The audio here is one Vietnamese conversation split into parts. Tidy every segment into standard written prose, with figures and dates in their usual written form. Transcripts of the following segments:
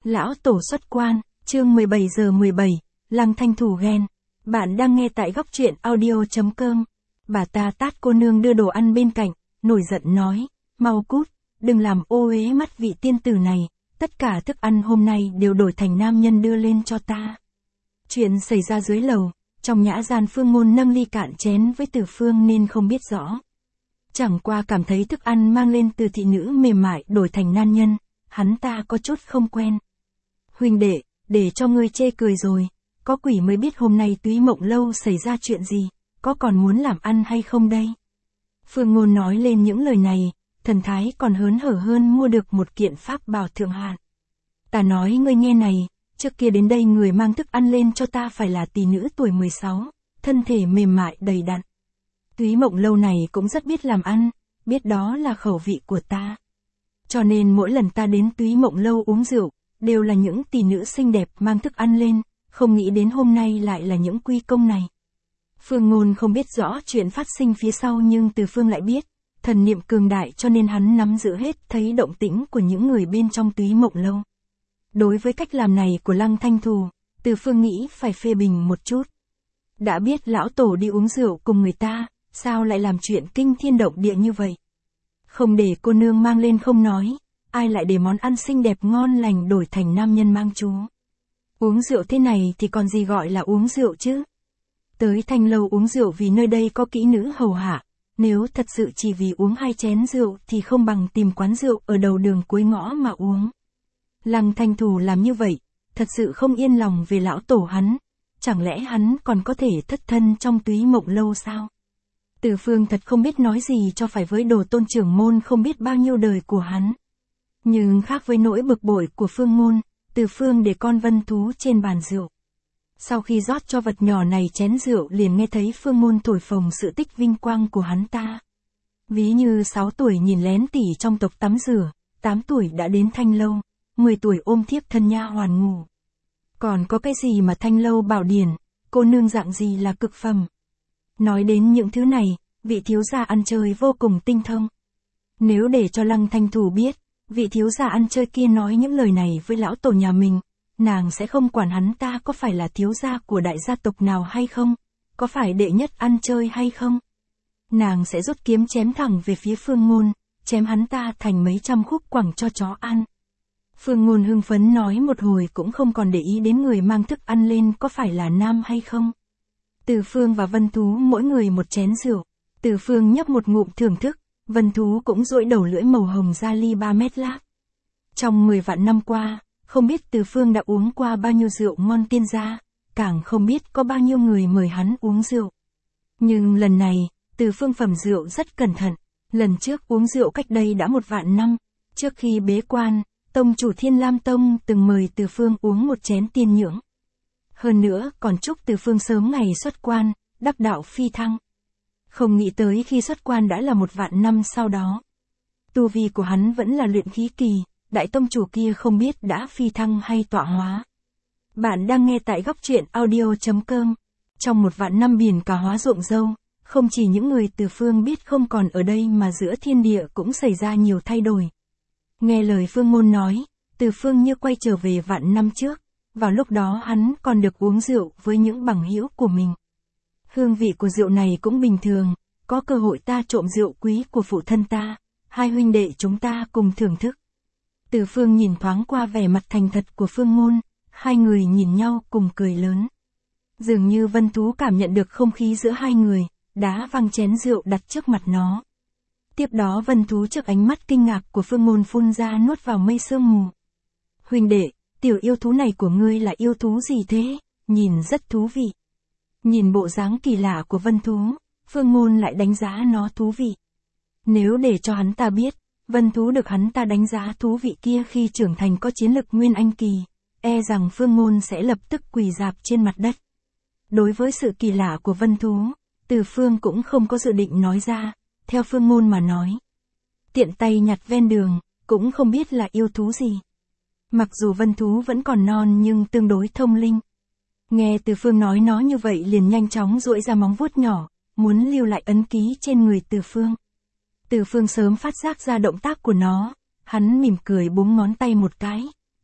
Lão Tổ xuất quan, chương 17:17, Lăng Thanh Thủ ghen. Bạn đang nghe tại góc truyện audio.com. Bà ta tát cô nương đưa đồ ăn bên cạnh, nổi giận nói, mau cút, đừng làm ô uế mắt vị tiên tử này, tất cả thức ăn hôm nay đều đổi thành nam nhân đưa lên cho ta. Chuyện xảy ra dưới lầu, trong nhã gian Phương Ngôn nâng ly cạn chén với Từ Phương nên không biết rõ. Chẳng qua cảm thấy thức ăn mang lên từ thị nữ mềm mại đổi thành nam nhân, hắn ta có chút không quen. Huynh đệ, để cho ngươi chê cười rồi, có quỷ mới biết hôm nay Túy Mộng Lâu xảy ra chuyện gì, có còn muốn làm ăn hay không đây? Phương Ngôn nói lên những lời này, thần thái còn hớn hở hơn mua được một kiện pháp bảo thượng hạng. Ta nói ngươi nghe này, trước kia đến đây người mang thức ăn lên cho ta phải là tỷ nữ tuổi 16, thân thể mềm mại đầy đặn. Túy Mộng Lâu này cũng rất biết làm ăn, biết đó là khẩu vị của ta. Cho nên mỗi lần ta đến Túy Mộng Lâu uống rượu, đều là những tỷ nữ xinh đẹp mang thức ăn lên, không nghĩ đến hôm nay lại là những quy công này. Phương Ngôn không biết rõ chuyện phát sinh phía sau nhưng Từ Phương lại biết, thần niệm cường đại cho nên hắn nắm giữ hết thấy động tĩnh của những người bên trong Túy Mộng Lâu. Đối với cách làm này của Lăng Thanh Thù, Từ Phương nghĩ phải phê bình một chút. Đã biết lão tổ đi uống rượu cùng người ta, sao lại làm chuyện kinh thiên động địa như vậy? Không để cô nương mang lên không nói, ai lại để món ăn xinh đẹp ngon lành đổi thành nam nhân mang chú. Uống rượu thế này thì còn gì gọi là uống rượu chứ? Tới Thanh Lâu uống rượu vì nơi đây có kỹ nữ hầu hạ, nếu thật sự chỉ vì uống 2 chén rượu thì không bằng tìm quán rượu ở đầu đường cuối ngõ mà uống. Lăng Thanh Thù làm như vậy, thật sự không yên lòng về lão tổ hắn, chẳng lẽ hắn còn có thể thất thân trong Túy Mộng Lâu sao? Từ Phương thật không biết nói gì cho phải với đồ tôn trưởng môn không biết bao nhiêu đời của hắn. Nhưng khác với nỗi bực bội của Phương Ngôn, Từ Phương để con vân thú trên bàn rượu. Sau khi rót cho vật nhỏ này chén rượu liền nghe thấy Phương Ngôn thổi phồng sự tích vinh quang của hắn ta. Ví như 6 tuổi nhìn lén tỷ trong tộc tắm rửa, 8 tuổi đã đến Thanh Lâu, 10 tuổi ôm thiếp thân nha hoàn ngủ. Còn có cái gì mà Thanh Lâu bảo điển, cô nương dạng gì là cực phẩm. Nói đến những thứ này, vị thiếu gia ăn chơi vô cùng tinh thông. Nếu để cho Lăng Thanh Thù biết, vị thiếu gia ăn chơi kia nói những lời này với lão tổ nhà mình, nàng sẽ không quản hắn ta có phải là thiếu gia của đại gia tộc nào hay không, có phải đệ nhất ăn chơi hay không. Nàng sẽ rút kiếm chém thẳng về phía Phương Ngôn, chém hắn ta thành mấy trăm khúc quẳng cho chó ăn. Phương Ngôn hưng phấn nói một hồi cũng không còn để ý đến người mang thức ăn lên có phải là nam hay không. Từ Phương và Vân Thú mỗi người một chén rượu, Từ Phương nhấp một ngụm thưởng thức, Vân Thú cũng duỗi đầu lưỡi màu hồng ra ly 3 mét lác. Trong 10 vạn năm qua, không biết Từ Phương đã uống qua bao nhiêu rượu ngon tiên gia, càng không biết có bao nhiêu người mời hắn uống rượu. Nhưng lần này, Từ Phương phẩm rượu rất cẩn thận, lần trước uống rượu cách đây đã 1 vạn năm, trước khi bế quan, tông chủ Thiên Lam Tông từng mời Từ Phương uống một chén tiên nhưỡng. Hơn nữa còn chúc Từ Phương sớm ngày xuất quan, đắc đạo phi thăng. Không nghĩ tới khi xuất quan đã là 1 vạn năm sau đó. Tu vi của hắn vẫn là luyện khí kỳ, đại tông chủ kia không biết đã phi thăng hay tọa hóa. Bạn đang nghe tại góc truyện audio.com. Trong 1 vạn năm biển cả hóa ruộng dâu, không chỉ những người Từ Phương biết không còn ở đây mà giữa thiên địa cũng xảy ra nhiều thay đổi. Nghe lời Phương Ngôn nói, Từ Phương như quay trở về vạn năm trước, vào lúc đó hắn còn được uống rượu với những bằng hữu của mình. Hương vị của rượu này cũng bình thường, có cơ hội ta trộm rượu quý của phụ thân ta, hai huynh đệ chúng ta cùng thưởng thức. Từ Phương nhìn thoáng qua vẻ mặt thành thật của Phương Ngôn, hai người nhìn nhau cùng cười lớn. Dường như Vân Thú cảm nhận được không khí giữa hai người, đá văng chén rượu đặt trước mặt nó. Tiếp đó Vân Thú trước ánh mắt kinh ngạc của Phương Ngôn phun ra nuốt vào mây sương mù. Huynh đệ, tiểu yêu thú này của ngươi là yêu thú gì thế? Nhìn rất thú vị. Nhìn bộ dáng kỳ lạ của Vân Thú, Phương Ngôn lại đánh giá nó thú vị. Nếu để cho hắn ta biết, Vân Thú được hắn ta đánh giá thú vị kia khi trưởng thành có chiến lực Nguyên Anh kỳ, e rằng Phương Ngôn sẽ lập tức quỳ rạp trên mặt đất. Đối với sự kỳ lạ của Vân Thú, Từ Phương cũng không có dự định nói ra, theo Phương Ngôn mà nói. Tiện tay nhặt ven đường, cũng không biết là yêu thú gì. Mặc dù Vân Thú vẫn còn non nhưng tương đối thông linh. Nghe Từ Phương nói nó như vậy liền nhanh chóng duỗi ra móng vuốt nhỏ, muốn lưu lại ấn ký trên người Từ Phương. Từ Phương sớm phát giác ra động tác của nó, hắn mỉm cười búng ngón tay một cái,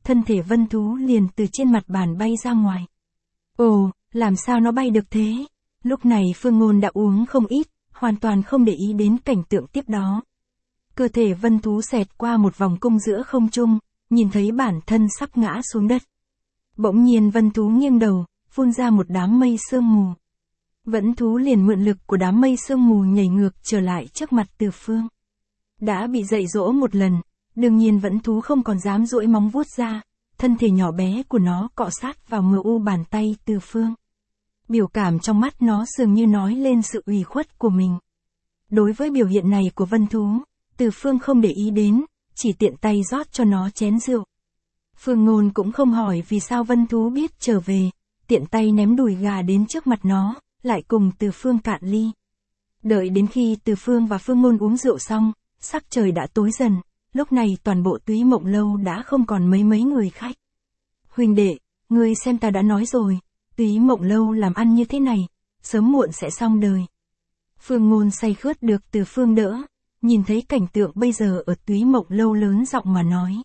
thân thể vân thú liền từ trên mặt bàn bay ra ngoài. Ồ, làm sao nó bay được thế? Lúc này Phương Ngôn đã uống không ít, hoàn toàn không để ý đến cảnh tượng tiếp đó. Cơ thể vân thú xẹt qua một vòng cung giữa không trung, nhìn thấy bản thân sắp ngã xuống đất. Bỗng nhiên vân thú nghiêng đầu, phun ra một đám mây sương mù. Vẫn thú liền mượn lực của đám mây sương mù nhảy ngược trở lại trước mặt Từ Phương. Đã bị dạy dỗ một lần, đương nhiên vẫn thú không còn dám duỗi móng vuốt ra, thân thể nhỏ bé của nó cọ sát vào mờ u bàn tay Từ Phương. Biểu cảm trong mắt nó dường như nói lên sự ủy khuất của mình. Đối với biểu hiện này của vân thú, Từ Phương không để ý đến, chỉ tiện tay rót cho nó chén rượu. Phương Ngôn cũng không hỏi vì sao vân thú biết trở về, tiện tay ném đùi gà đến trước mặt nó, lại cùng Từ Phương cạn ly. Đợi đến khi Từ Phương và Phương Ngôn uống rượu xong, sắc trời đã tối dần, lúc này toàn bộ Túy Mộng Lâu đã không còn mấy người khách. Huynh đệ, ngươi xem ta đã nói rồi, Túy Mộng Lâu làm ăn như thế này, sớm muộn sẽ xong đời. Phương Ngôn say khướt được Từ Phương đỡ, nhìn thấy cảnh tượng bây giờ ở Túy Mộng Lâu lớn giọng mà nói.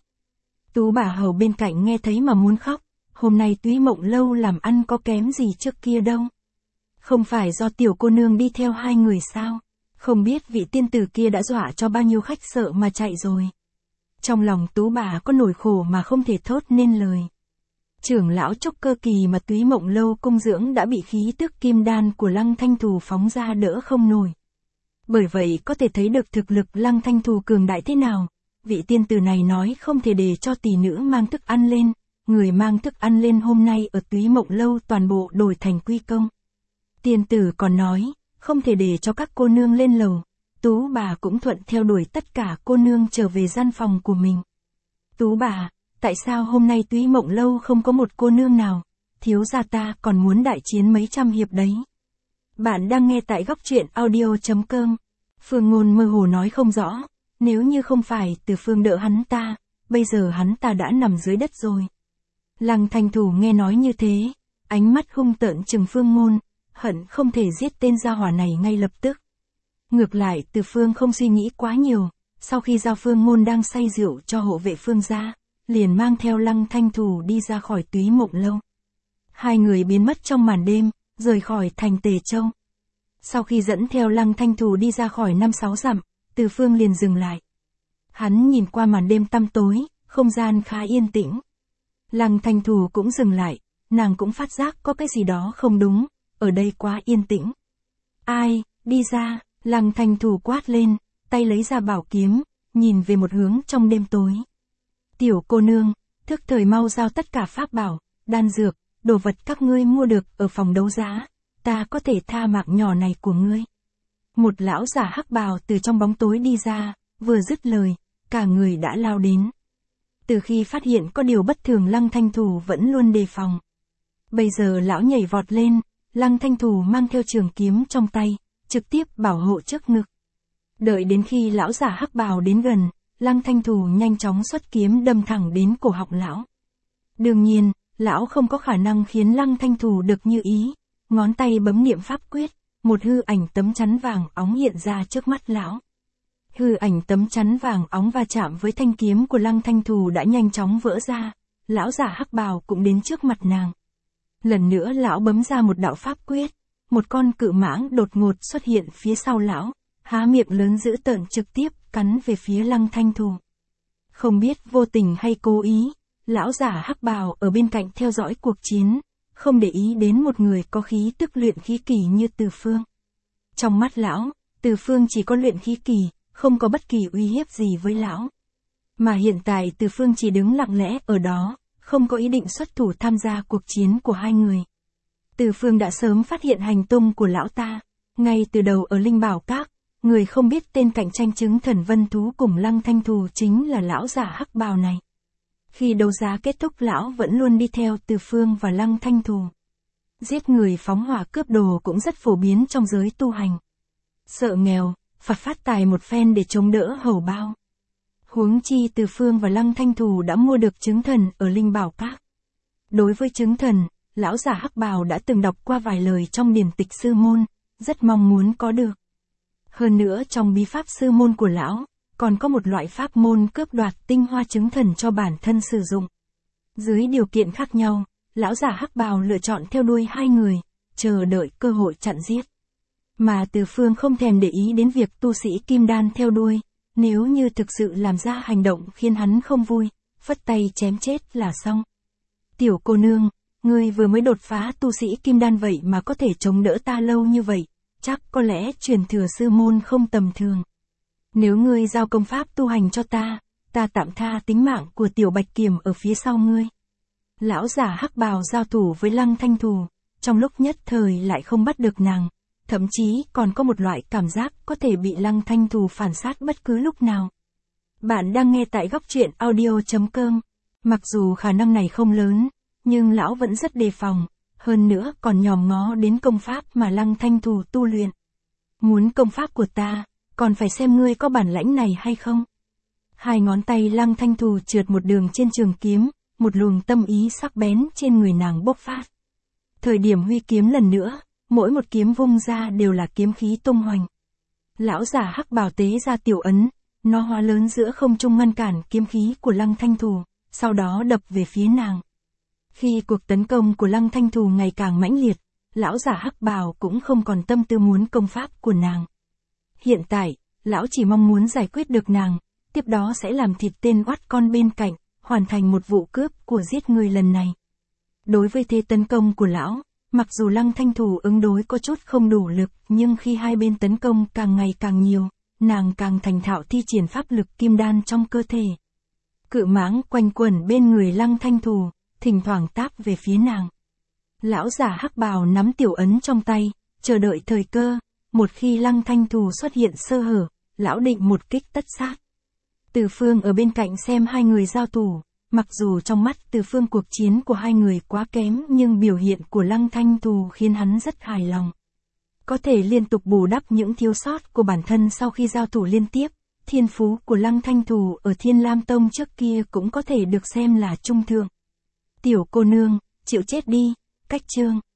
Tú bà hầu bên cạnh nghe thấy mà muốn khóc, hôm nay Túy Mộng Lâu làm ăn có kém gì trước kia đâu. Không phải do tiểu cô nương đi theo hai người sao, không biết vị tiên tử kia đã dọa cho bao nhiêu khách sợ mà chạy rồi. Trong lòng Tú bà có nỗi khổ mà không thể thốt nên lời. Trưởng lão trúc cơ kỳ mà Túy Mộng Lâu cung dưỡng đã bị khí tức kim đan của Lăng Thanh Thù phóng ra đỡ không nổi. Bởi vậy có thể thấy được thực lực Lăng Thanh Thù cường đại thế nào. Vị tiên tử này nói không thể để cho tỷ nữ mang thức ăn lên, người mang thức ăn lên hôm nay ở Túy Mộng Lâu toàn bộ đổi thành quy công. Tiên tử còn nói, không thể để cho các cô nương lên lầu, Tú bà cũng thuận theo đuổi tất cả cô nương trở về gian phòng của mình. Tú bà, tại sao hôm nay Túy Mộng Lâu không có một cô nương nào, thiếu gia ta còn muốn đại chiến mấy trăm hiệp đấy. Bạn đang nghe tại góc truyện audio.com. Phương Ngôn mơ hồ nói không rõ, nếu như không phải Từ Phương đỡ hắn ta, bây giờ hắn ta đã nằm dưới đất rồi. Lăng Thanh Thù nghe nói như thế, ánh mắt hung tợn trừng Phương Ngôn, hận không thể giết tên gia hỏa này ngay lập tức. Ngược lại Từ Phương không suy nghĩ quá nhiều, sau khi giao Phương Ngôn đang say rượu cho hộ vệ Phương gia, liền mang theo Lăng Thanh Thù đi ra khỏi Túy Mộng Lâu. Hai người biến mất trong màn đêm, rời khỏi thành Tề Châu. Sau khi dẫn theo Lăng Thanh Thù đi ra khỏi 5-6 dặm, Từ Phương liền dừng lại. Hắn nhìn qua màn đêm tăm tối, không gian khá yên tĩnh. Lăng Thanh Thù cũng dừng lại, nàng cũng phát giác có cái gì đó không đúng, ở đây quá yên tĩnh. Ai, đi ra, Lăng Thanh Thù quát lên, tay lấy ra bảo kiếm, nhìn về một hướng trong đêm tối. Tiểu cô nương, thức thời mau giao tất cả pháp bảo, đan dược, đồ vật các ngươi mua được ở phòng đấu giá, ta có thể tha mạng nhỏ này của ngươi. Một lão giả hắc bào từ trong bóng tối đi ra, vừa dứt lời, cả người đã lao đến. Từ khi phát hiện có điều bất thường Lăng Thanh Thù vẫn luôn đề phòng. Bây giờ lão nhảy vọt lên, Lăng Thanh Thù mang theo trường kiếm trong tay, trực tiếp bảo hộ trước ngực. Đợi đến khi lão giả hắc bào đến gần, Lăng Thanh Thù nhanh chóng xuất kiếm đâm thẳng đến cổ họng lão. Đương nhiên, lão không có khả năng khiến Lăng Thanh Thù được như ý, ngón tay bấm niệm pháp quyết, một hư ảnh tấm chắn vàng óng hiện ra trước mắt lão. Hư ảnh tấm chắn vàng óng va chạm với thanh kiếm của Lăng Thanh Thù đã nhanh chóng vỡ ra, lão giả hắc bào cũng đến trước mặt nàng. Lần nữa lão bấm ra một đạo pháp quyết, một con cự mãng đột ngột xuất hiện phía sau lão, há miệng lớn dữ tợn trực tiếp cắn về phía Lăng Thanh Thù. Không biết vô tình hay cố ý, lão giả hắc bào ở bên cạnh theo dõi cuộc chiến, không để ý đến một người có khí tức luyện khí kỳ như Từ Phương. Trong mắt lão, Từ Phương chỉ có luyện khí kỳ, không có bất kỳ uy hiếp gì với lão. Mà hiện tại Từ Phương chỉ đứng lặng lẽ ở đó, không có ý định xuất thủ tham gia cuộc chiến của hai người. Từ Phương đã sớm phát hiện hành tung của lão ta, ngay từ đầu ở Linh Bảo Các, người không biết tên cạnh tranh chứng thần vân thú cùng Lăng Thanh Thù chính là lão giả hắc bào này. Khi đấu giá kết thúc lão vẫn luôn đi theo Từ Phương và Lăng Thanh Thù. Giết người phóng hỏa cướp đồ cũng rất phổ biến trong giới tu hành. Sợ nghèo, phạt phát tài một phen để chống đỡ hầu bao. Huống chi Từ Phương và Lăng Thanh Thù đã mua được chứng thần ở Linh Bảo Các. Đối với chứng thần, lão giả hắc bào đã từng đọc qua vài lời trong điển tịch sư môn, rất mong muốn có được. Hơn nữa trong bí pháp sư môn của lão, còn có một loại pháp môn cướp đoạt tinh hoa chứng thần cho bản thân sử dụng. Dưới điều kiện khác nhau, lão giả hắc bào lựa chọn theo đuôi hai người, chờ đợi cơ hội chặn giết. Mà Từ Phương không thèm để ý đến việc tu sĩ kim đan theo đuôi, nếu như thực sự làm ra hành động khiến hắn không vui, phất tay chém chết là xong. Tiểu cô nương, ngươi vừa mới đột phá tu sĩ kim đan vậy mà có thể chống đỡ ta lâu như vậy, chắc có lẽ truyền thừa sư môn không tầm thường. Nếu ngươi giao công pháp tu hành cho ta tạm tha tính mạng của tiểu bạch kiểm ở phía sau ngươi. Lão giả hắc bào giao thủ với Lăng Thanh Thù, trong lúc nhất thời lại không bắt được nàng, thậm chí còn có một loại cảm giác có thể bị Lăng Thanh Thù phản sát bất cứ lúc nào. Bạn đang nghe tại góc truyện audio.com. Mặc dù khả năng này không lớn, nhưng lão vẫn rất đề phòng, hơn nữa còn nhòm ngó đến công pháp mà Lăng Thanh Thù tu luyện. Muốn công pháp của ta, còn phải xem ngươi có bản lãnh này hay không. Hai ngón tay Lăng Thanh Thù trượt một đường trên trường kiếm, một luồng tâm ý sắc bén trên người nàng bốc phát. Thời điểm huy kiếm lần nữa, mỗi một kiếm vung ra đều là kiếm khí tung hoành. Lão giả hắc bào tế ra tiểu ấn, nó hóa lớn giữa không trung ngăn cản kiếm khí của Lăng Thanh Thù, sau đó đập về phía nàng. Khi cuộc tấn công của Lăng Thanh Thù ngày càng mãnh liệt, lão giả hắc bào cũng không còn tâm tư muốn công pháp của nàng. Hiện tại, lão chỉ mong muốn giải quyết được nàng, tiếp đó sẽ làm thịt tên oát con bên cạnh, hoàn thành một vụ cướp của giết người lần này. Đối với thế tấn công của lão, mặc dù Lăng Thanh Thù ứng đối có chút không đủ lực, nhưng khi hai bên tấn công càng ngày càng nhiều, nàng càng thành thạo thi triển pháp lực kim đan trong cơ thể. Cự mãng quanh quẩn bên người Lăng Thanh Thù, thỉnh thoảng táp về phía nàng. Lão giả hắc bào nắm tiểu ấn trong tay, chờ đợi thời cơ, một khi Lăng Thanh Thù xuất hiện sơ hở, lão định một kích tất sát. Từ Phương ở bên cạnh xem hai người giao thủ, mặc dù trong mắt Từ Phương cuộc chiến của hai người quá kém nhưng biểu hiện của Lăng Thanh Thù khiến hắn rất hài lòng. Có thể liên tục bù đắp những thiếu sót của bản thân sau khi giao thủ liên tiếp, thiên phú của Lăng Thanh Thù ở Thiên Lam Tông trước kia cũng có thể được xem là trung thượng. Tiểu cô nương, chịu chết đi, cách chương.